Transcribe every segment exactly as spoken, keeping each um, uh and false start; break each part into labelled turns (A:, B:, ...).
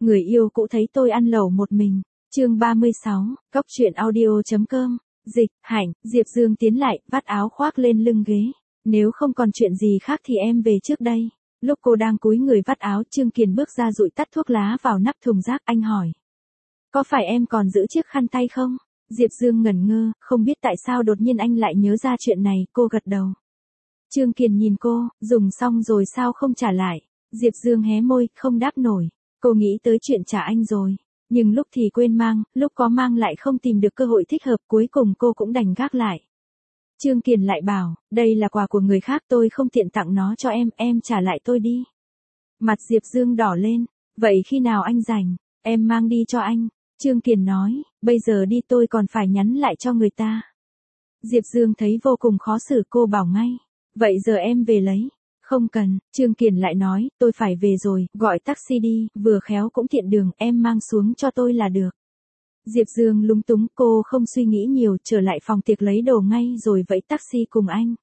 A: người yêu cũ thấy tôi ăn lẩu một mình. Chương ba mươi sáu, Cóc truyện audio.com, dịch, Hạnh, Diệp Dương tiến lại, vắt áo khoác lên lưng ghế. Nếu không còn chuyện gì khác thì em về trước đây. Lúc cô đang cúi người vắt áo, Trương Kiền bước ra dụi tắt thuốc lá vào nắp thùng rác, anh hỏi. Có phải em còn giữ chiếc khăn tay không? Diệp Dương ngẩn ngơ, không biết tại sao đột nhiên anh lại nhớ ra chuyện này, cô gật đầu. Trương Kiền nhìn cô, dùng xong rồi sao không trả lại? Diệp Dương hé môi, không đáp nổi. Cô nghĩ tới chuyện trả anh rồi. Nhưng lúc thì quên mang, lúc có mang lại không tìm được cơ hội thích hợp, cuối cùng cô cũng đành gác lại. Trương Kiền lại bảo, đây là quà của người khác, tôi không tiện tặng nó cho em, em trả lại tôi đi. Mặt Diệp Dương đỏ lên, vậy khi nào anh rảnh, em mang đi cho anh. Trương Kiền nói, bây giờ đi tôi còn phải nhắn lại cho người ta. Diệp Dương thấy vô cùng khó xử, cô bảo ngay, vậy giờ em về lấy. Không cần, Trương Kiền lại nói, tôi phải về rồi, gọi taxi đi, vừa khéo cũng tiện đường, em mang xuống cho tôi là được. Diệp Dương lúng túng, cô không suy nghĩ nhiều, trở lại phòng tiệc lấy đồ ngay rồi vẫy taxi cùng anh.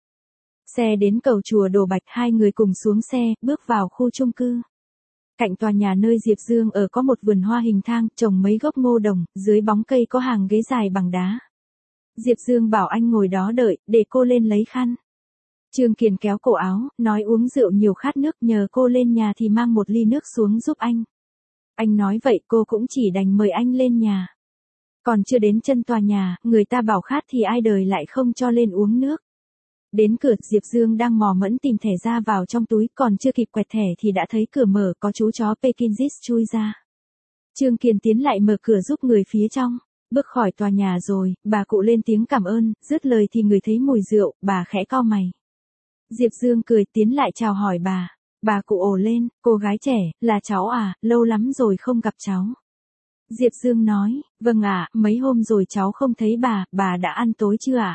A: Xe đến cầu chùa Đồ Bạch, hai người cùng xuống xe, bước vào khu chung cư. Cạnh tòa nhà nơi Diệp Dương ở có một vườn hoa hình thang, trồng mấy gốc ngô đồng, dưới bóng cây có hàng ghế dài bằng đá. Diệp Dương bảo anh ngồi đó đợi, để cô lên lấy khăn. Trương Kiền kéo cổ áo, nói uống rượu nhiều khát nước, nhờ cô lên nhà thì mang một ly nước xuống giúp anh. Anh nói vậy cô cũng chỉ đành mời anh lên nhà. Còn chưa đến chân tòa nhà, người ta bảo khát thì ai đời lại không cho lên uống nước. Đến cửa, Diệp Dương đang mò mẫm tìm thẻ ra vào trong túi, còn chưa kịp quẹt thẻ thì đã thấy cửa mở, có chú chó Pekingese chui ra. Trương Kiền tiến lại mở cửa giúp người phía trong. Bước khỏi tòa nhà rồi, bà cụ lên tiếng cảm ơn, dứt lời thì người thấy mùi rượu, bà khẽ cau mày. Diệp Dương cười tiến lại chào hỏi bà. Bà cụ ồ lên, cô gái trẻ, là cháu à, lâu lắm rồi không gặp cháu. Diệp Dương nói, vâng ạ, mấy hôm rồi cháu không thấy bà, bà đã ăn tối chưa ạ?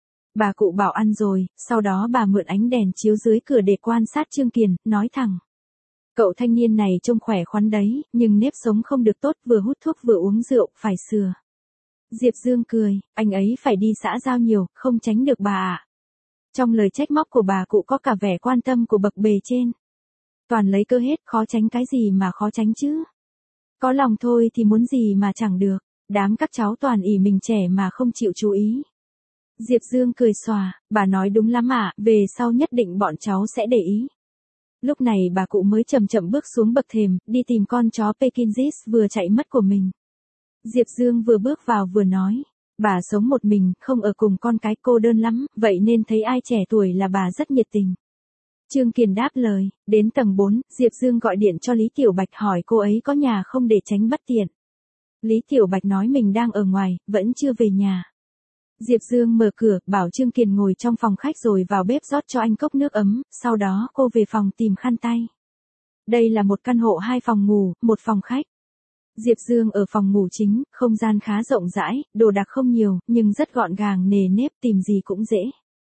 A: Bà cụ bảo ăn rồi, sau đó bà mượn ánh đèn chiếu dưới cửa để quan sát Trương Kiền, nói thẳng. Cậu thanh niên này trông khỏe khoắn đấy, nhưng nếp sống không được tốt, vừa hút thuốc vừa uống rượu, phải sửa. Diệp Dương cười, anh ấy phải đi xã giao nhiều, không tránh được bà ạ. Trong lời trách móc của bà cụ có cả vẻ quan tâm của bậc bề trên. Toàn lấy cơ hết, khó tránh cái gì mà khó tránh chứ. Có lòng thôi thì muốn gì mà chẳng được, đám các cháu toàn ỷ mình trẻ mà không chịu chú ý. Diệp Dương cười xòa, bà nói đúng lắm ạ, về sau nhất định bọn cháu sẽ để ý. Lúc này bà cụ mới chậm chậm bước xuống bậc thềm, đi tìm con chó Pekingese vừa chạy mất của mình. Diệp Dương vừa bước vào vừa nói, bà sống một mình, không ở cùng con cái, cô đơn lắm, vậy nên thấy ai trẻ tuổi là bà rất nhiệt tình. Trương Kiền đáp lời, đến tầng bốn, Diệp Dương gọi điện cho Lý Tiểu Bạch hỏi cô ấy có nhà không để tránh bất tiện. Lý Tiểu Bạch nói mình đang ở ngoài, vẫn chưa về nhà. Diệp Dương mở cửa, bảo Trương Kiền ngồi trong phòng khách rồi vào bếp rót cho anh cốc nước ấm, sau đó cô về phòng tìm khăn tay. Đây là một căn hộ hai phòng ngủ, một phòng khách. Diệp Dương ở phòng ngủ chính, không gian khá rộng rãi, đồ đạc không nhiều, nhưng rất gọn gàng, nề nếp, tìm gì cũng dễ.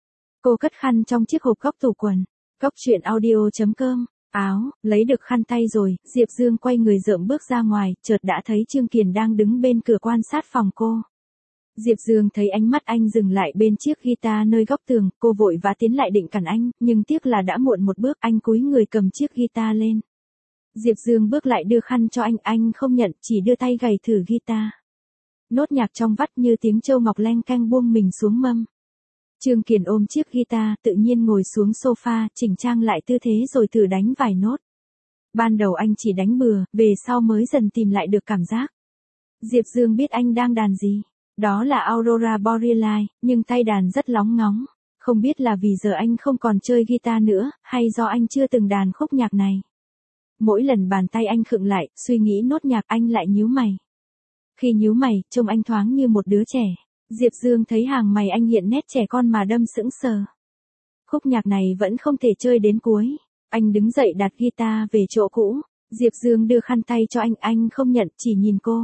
A: Cô cất khăn trong chiếc hộp góc tủ quần. Cóc truyện audio.com, áo, lấy được khăn tay rồi, Diệp Dương quay người rợm bước ra ngoài, chợt đã thấy Trương Kiền đang đứng bên cửa quan sát phòng cô. Diệp Dương thấy ánh mắt anh dừng lại bên chiếc guitar nơi góc tường, cô vội vã tiến lại định cản anh, nhưng tiếc là đã muộn một bước, anh cúi người cầm chiếc guitar lên. Diệp Dương bước lại đưa khăn cho anh, anh không nhận, chỉ đưa tay gảy thử guitar. Nốt nhạc trong vắt như tiếng châu ngọc leng keng buông mình xuống mâm. Trương Kiền ôm chiếc guitar, tự nhiên ngồi xuống sofa, chỉnh trang lại tư thế rồi thử đánh vài nốt. Ban đầu anh chỉ đánh bừa, về sau mới dần tìm lại được cảm giác. Diệp Dương biết anh đang đàn gì. Đó là Aurora Borealis, nhưng tay đàn rất lóng ngóng. Không biết là vì giờ anh không còn chơi guitar nữa, hay do anh chưa từng đàn khúc nhạc này. Mỗi lần bàn tay anh khựng lại, suy nghĩ nốt nhạc anh lại nhíu mày. Khi nhíu mày, trông anh thoáng như một đứa trẻ. Diệp Dương thấy hàng mày anh hiện nét trẻ con mà đâm sững sờ. Khúc nhạc này vẫn không thể chơi đến cuối. Anh đứng dậy đặt guitar về chỗ cũ. Diệp Dương đưa khăn tay cho anh, anh không nhận, chỉ nhìn cô.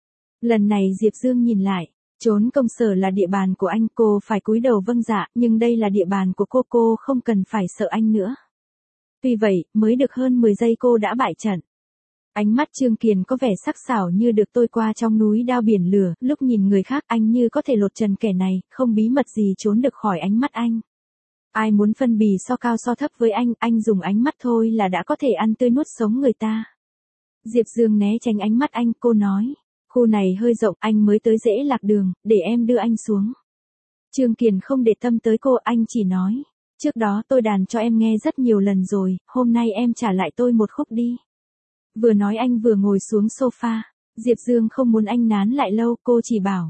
A: Lần này Diệp Dương nhìn lại. Trốn công sở là địa bàn của anh, cô phải cúi đầu vâng dạ, nhưng đây là địa bàn của cô, cô không cần phải sợ anh nữa. Tuy vậy, mới được hơn mười giây cô đã bại trận. Ánh mắt Trương Kiền có vẻ sắc sảo như được tôi qua trong núi đao biển lửa, lúc nhìn người khác anh như có thể lột trần kẻ này, không bí mật gì trốn được khỏi ánh mắt anh. Ai muốn phân bì so cao so thấp với anh, anh dùng ánh mắt thôi là đã có thể ăn tươi nuốt sống người ta. Diệp Dương né tránh ánh mắt anh, cô nói. Khu này hơi rộng, anh mới tới dễ lạc đường, để em đưa anh xuống. Trương Kiền không để tâm tới cô, anh chỉ nói. Trước đó tôi đàn cho em nghe rất nhiều lần rồi, hôm nay em trả lại tôi một khúc đi. Vừa nói anh vừa ngồi xuống sofa. Diệp Dương không muốn anh nán lại lâu, cô chỉ bảo.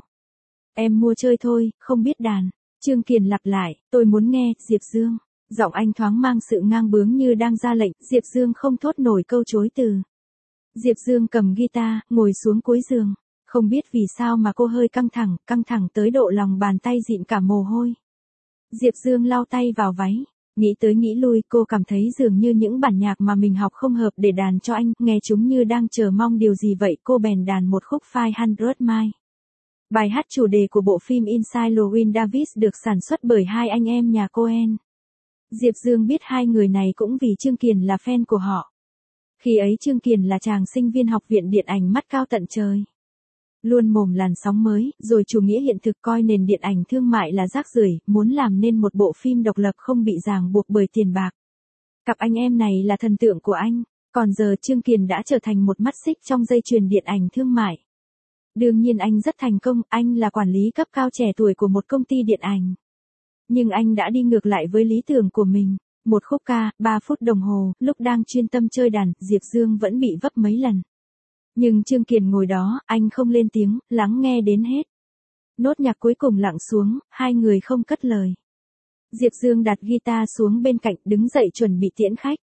A: Em mua chơi thôi, không biết đàn. Trương Kiền lặp lại, tôi muốn nghe, Diệp Dương. Giọng anh thoáng mang sự ngang bướng như đang ra lệnh, Diệp Dương không thốt nổi câu chối từ. Diệp Dương cầm guitar, ngồi xuống cuối giường. Không biết vì sao mà cô hơi căng thẳng, căng thẳng tới độ lòng bàn tay dịn cả mồ hôi. Diệp Dương lau tay vào váy. Nghĩ tới nghĩ lui, cô cảm thấy dường như những bản nhạc mà mình học không hợp để đàn cho anh, nghe chúng như đang chờ mong điều gì vậy, cô bèn đàn một khúc Five Hundred Miles. Bài hát chủ đề của bộ phim Inside Llewyn Davis được sản xuất bởi hai anh em nhà Coen. Diệp Dương biết hai người này cũng vì Trương Kiền là fan của họ. Khi ấy Trương Kiền là chàng sinh viên học viện điện ảnh mắt cao tận trời. Luôn mồm làn sóng mới, rồi chủ nghĩa hiện thực coi nền điện ảnh thương mại là rác rưởi, muốn làm nên một bộ phim độc lập không bị ràng buộc bởi tiền bạc. Cặp anh em này là thần tượng của anh, còn giờ Trương Kiền đã trở thành một mắt xích trong dây chuyền điện ảnh thương mại. Đương nhiên anh rất thành công, anh là quản lý cấp cao trẻ tuổi của một công ty điện ảnh. Nhưng anh đã đi ngược lại với lý tưởng của mình. Một khúc ca, ba phút đồng hồ, lúc đang chuyên tâm chơi đàn, Diệp Dương vẫn bị vấp mấy lần. Nhưng Trương Kiền ngồi đó, anh không lên tiếng, lắng nghe đến hết. Nốt nhạc cuối cùng lặng xuống, hai người không cất lời. Diệp Dương đặt guitar xuống bên cạnh, đứng dậy chuẩn bị tiễn khách.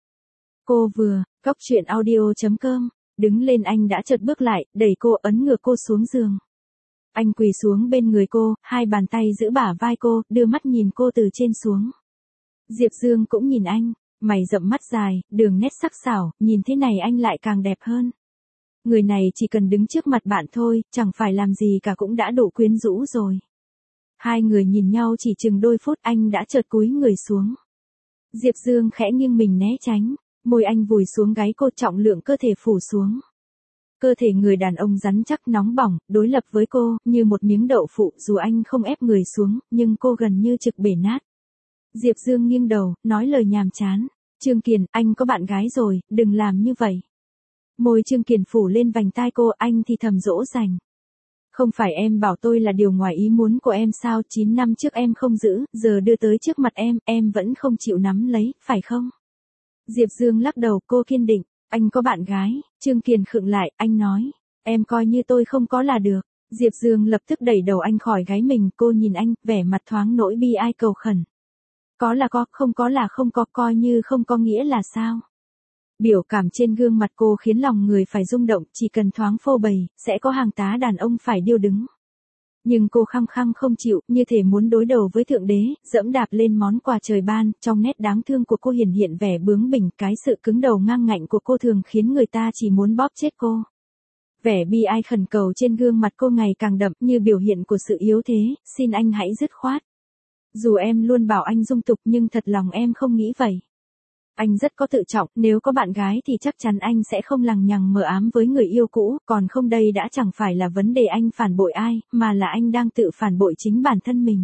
A: Cô vừa, cóc truyện audio chấm com, đứng lên anh đã chợt bước lại, đẩy cô, ấn ngược cô xuống giường. Anh quỳ xuống bên người cô, hai bàn tay giữ bả vai cô, đưa mắt nhìn cô từ trên xuống. Diệp Dương cũng nhìn anh, mày rậm mắt dài, đường nét sắc sảo, nhìn thế này anh lại càng đẹp hơn. Người này chỉ cần đứng trước mặt bạn thôi, chẳng phải làm gì cả cũng đã đủ quyến rũ rồi. Hai người nhìn nhau chỉ chừng đôi phút, anh đã chợt cúi người xuống. Diệp Dương khẽ nghiêng mình né tránh, môi anh vùi xuống gáy cô, trọng lượng cơ thể phủ xuống. Cơ thể người đàn ông rắn chắc nóng bỏng, đối lập với cô, như một miếng đậu phụ, dù anh không ép người xuống, nhưng cô gần như trực bể nát. Diệp Dương nghiêng đầu, nói lời nhàm chán. Trương Kiền, anh có bạn gái rồi, đừng làm như vậy. Môi Trương Kiền phủ lên vành tai cô, anh thì thầm dỗ dành. Không phải em bảo tôi là điều ngoài ý muốn của em sao, chín năm trước em không giữ, giờ đưa tới trước mặt em, em vẫn không chịu nắm lấy, phải không? Diệp Dương lắc đầu, cô kiên định. Anh có bạn gái. Trương Kiền khựng lại, anh nói. Em coi như tôi không có là được. Diệp Dương lập tức đẩy đầu anh khỏi gáy mình, cô nhìn anh, vẻ mặt thoáng nỗi bi ai cầu khẩn. Có là có, không có là không có, coi như không có nghĩa là sao? Biểu cảm trên gương mặt cô khiến lòng người phải rung động, chỉ cần thoáng phô bày, sẽ có hàng tá đàn ông phải điêu đứng. Nhưng cô khăng khăng không chịu, như thể muốn đối đầu với Thượng Đế, dẫm đạp lên món quà trời ban, trong nét đáng thương của cô hiển hiện vẻ bướng bỉnh, cái sự cứng đầu ngang ngạnh của cô thường khiến người ta chỉ muốn bóp chết cô. Vẻ bi ai khẩn cầu trên gương mặt cô ngày càng đậm, như biểu hiện của sự yếu thế, xin anh hãy dứt khoát. Dù em luôn bảo anh dung tục nhưng thật lòng em không nghĩ vậy. Anh rất có tự trọng, nếu có bạn gái thì chắc chắn anh sẽ không lằng nhằng mờ ám với người yêu cũ, còn không đây đã chẳng phải là vấn đề anh phản bội ai, mà là anh đang tự phản bội chính bản thân mình.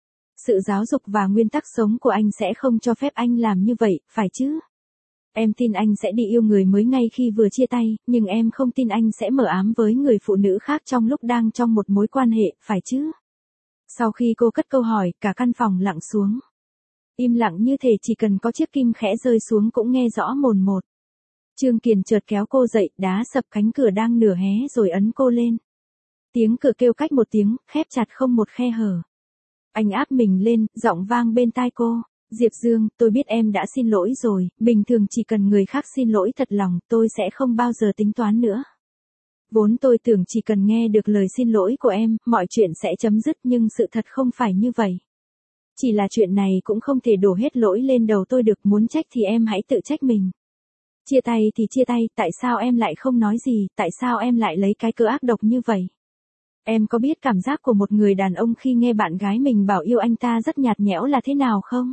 A: Sự giáo dục và nguyên tắc sống của anh sẽ không cho phép anh làm như vậy, phải chứ? Em tin anh sẽ đi yêu người mới ngay khi vừa chia tay, nhưng em không tin anh sẽ mờ ám với người phụ nữ khác trong lúc đang trong một mối quan hệ, phải chứ? Sau khi cô cất câu hỏi, cả căn phòng lặng xuống. Im lặng như thể chỉ cần có chiếc kim khẽ rơi xuống cũng nghe rõ mồn một. Trương Kiền chợt kéo cô dậy, đá sập cánh cửa đang nửa hé rồi ấn cô lên. Tiếng cửa kêu cách một tiếng, khép chặt không một khe hở. Anh áp mình lên, giọng vang bên tai cô. Diệp Dương, tôi biết em đã xin lỗi rồi, bình thường chỉ cần người khác xin lỗi thật lòng, tôi sẽ không bao giờ tính toán nữa. Vốn tôi tưởng chỉ cần nghe được lời xin lỗi của em, mọi chuyện sẽ chấm dứt, nhưng sự thật không phải như vậy. Chỉ là chuyện này cũng không thể đổ hết lỗi lên đầu tôi được, muốn trách thì em hãy tự trách mình. Chia tay thì chia tay, tại sao em lại không nói gì, tại sao em lại lấy cái cớ ác độc như vậy? Em có biết cảm giác của một người đàn ông khi nghe bạn gái mình bảo yêu anh ta rất nhạt nhẽo là thế nào không?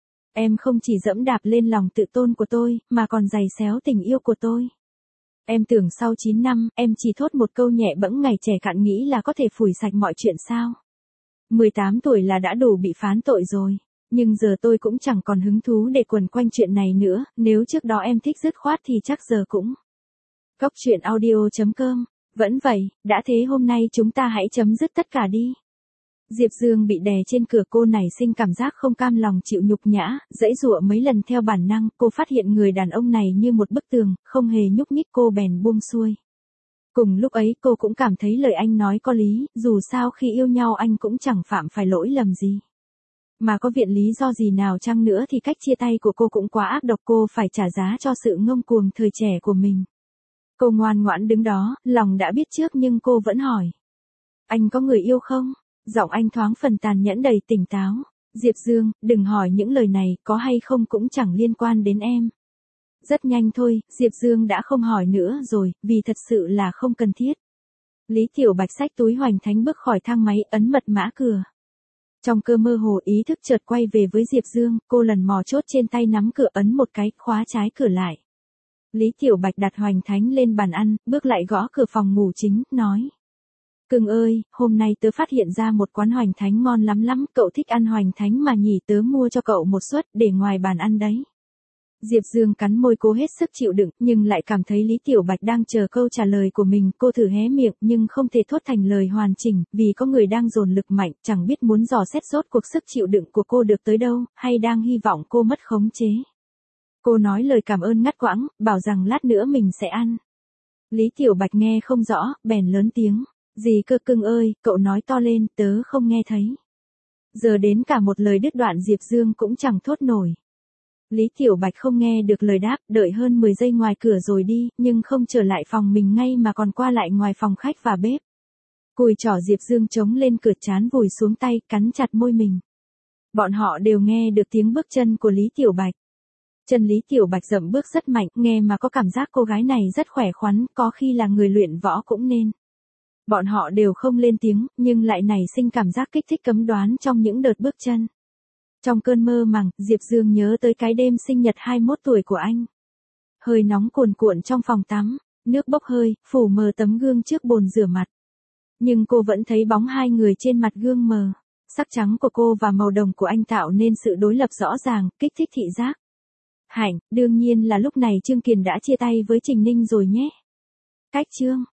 A: Em không chỉ dẫm đạp lên lòng tự tôn của tôi, mà còn giày xéo tình yêu của tôi. Em tưởng sau chín năm, em chỉ thốt một câu nhẹ bẫng ngày trẻ cạn nghĩ là có thể phủi sạch mọi chuyện sao? mười tám tuổi là đã đủ bị phán tội rồi. Nhưng giờ tôi cũng chẳng còn hứng thú để quần quanh chuyện này nữa, nếu trước đó em thích dứt khoát thì chắc giờ cũng Cốc truyện audio chấm com. Vẫn vậy, đã thế hôm nay chúng ta hãy chấm dứt tất cả đi. Diệp Dương bị đè trên cửa, cô nảy sinh cảm giác không cam lòng chịu nhục nhã, giãy giụa mấy lần theo bản năng, cô phát hiện người đàn ông này như một bức tường, không hề nhúc nhích, cô bèn buông xuôi. Cùng lúc ấy cô cũng cảm thấy lời anh nói có lý, dù sao khi yêu nhau anh cũng chẳng phạm phải lỗi lầm gì. Mà có viện lý do gì nào chăng nữa thì cách chia tay của cô cũng quá ác độc, cô phải trả giá cho sự ngông cuồng thời trẻ của mình. Cô ngoan ngoãn đứng đó, lòng đã biết trước nhưng cô vẫn hỏi. Anh có người yêu không? Giọng anh thoáng phần tàn nhẫn đầy tỉnh táo. Diệp Dương, đừng hỏi những lời này, có hay không cũng chẳng liên quan đến em. Rất nhanh thôi, Diệp Dương đã không hỏi nữa rồi, vì thật sự là không cần thiết. Lý Tiểu Bạch xách túi Hoành Thánh bước khỏi thang máy, ấn mật mã cửa. Trong cơn mơ hồ ý thức chợt quay về với Diệp Dương, cô lần mò chốt trên tay nắm cửa ấn một cái, khóa trái cửa lại. Lý Tiểu Bạch đặt Hoành Thánh lên bàn ăn, bước lại gõ cửa phòng ngủ chính, nói. Cưng ơi, hôm nay tớ phát hiện ra một quán Hoành Thánh ngon lắm lắm, cậu thích ăn Hoành Thánh mà nhỉ, tớ mua cho cậu một suất để ngoài bàn ăn đấy. Diệp Dương cắn môi, cố hết sức chịu đựng, nhưng lại cảm thấy Lý Tiểu Bạch đang chờ câu trả lời của mình, cô thử hé miệng nhưng không thể thốt thành lời hoàn chỉnh, vì có người đang dồn lực mạnh, chẳng biết muốn dò xét rốt cuộc sức chịu đựng của cô được tới đâu, hay đang hy vọng cô mất khống chế. Cô nói lời cảm ơn ngắt quãng, bảo rằng lát nữa mình sẽ ăn. Lý Tiểu Bạch nghe không rõ, bèn lớn tiếng. Gì cơ cưng ơi, cậu nói to lên, tớ không nghe thấy. Giờ đến cả một lời đứt đoạn Diệp Dương cũng chẳng thốt nổi. Lý Tiểu Bạch không nghe được lời đáp, đợi hơn mười giây ngoài cửa rồi đi, nhưng không trở lại phòng mình ngay mà còn qua lại ngoài phòng khách và bếp. Cùi trỏ Diệp Dương chống lên cửa, trán vùi xuống tay, cắn chặt môi mình. Bọn họ đều nghe được tiếng bước chân của Lý Tiểu Bạch. Chân Lý Tiểu Bạch dậm bước rất mạnh, nghe mà có cảm giác cô gái này rất khỏe khoắn, có khi là người luyện võ cũng nên. Bọn họ đều không lên tiếng, nhưng lại nảy sinh cảm giác kích thích cấm đoán trong những đợt bước chân. Trong cơn mơ màng, Diệp Dương nhớ tới cái đêm sinh nhật hai mươi mốt tuổi của anh. Hơi nóng cuồn cuộn trong phòng tắm, nước bốc hơi, phủ mờ tấm gương trước bồn rửa mặt. Nhưng cô vẫn thấy bóng hai người trên mặt gương mờ. Sắc trắng của cô và màu đồng của anh tạo nên sự đối lập rõ ràng, kích thích thị giác. Hạnh, đương nhiên là lúc này Trương Kiền đã chia tay với Trình Ninh rồi nhé. Cách chương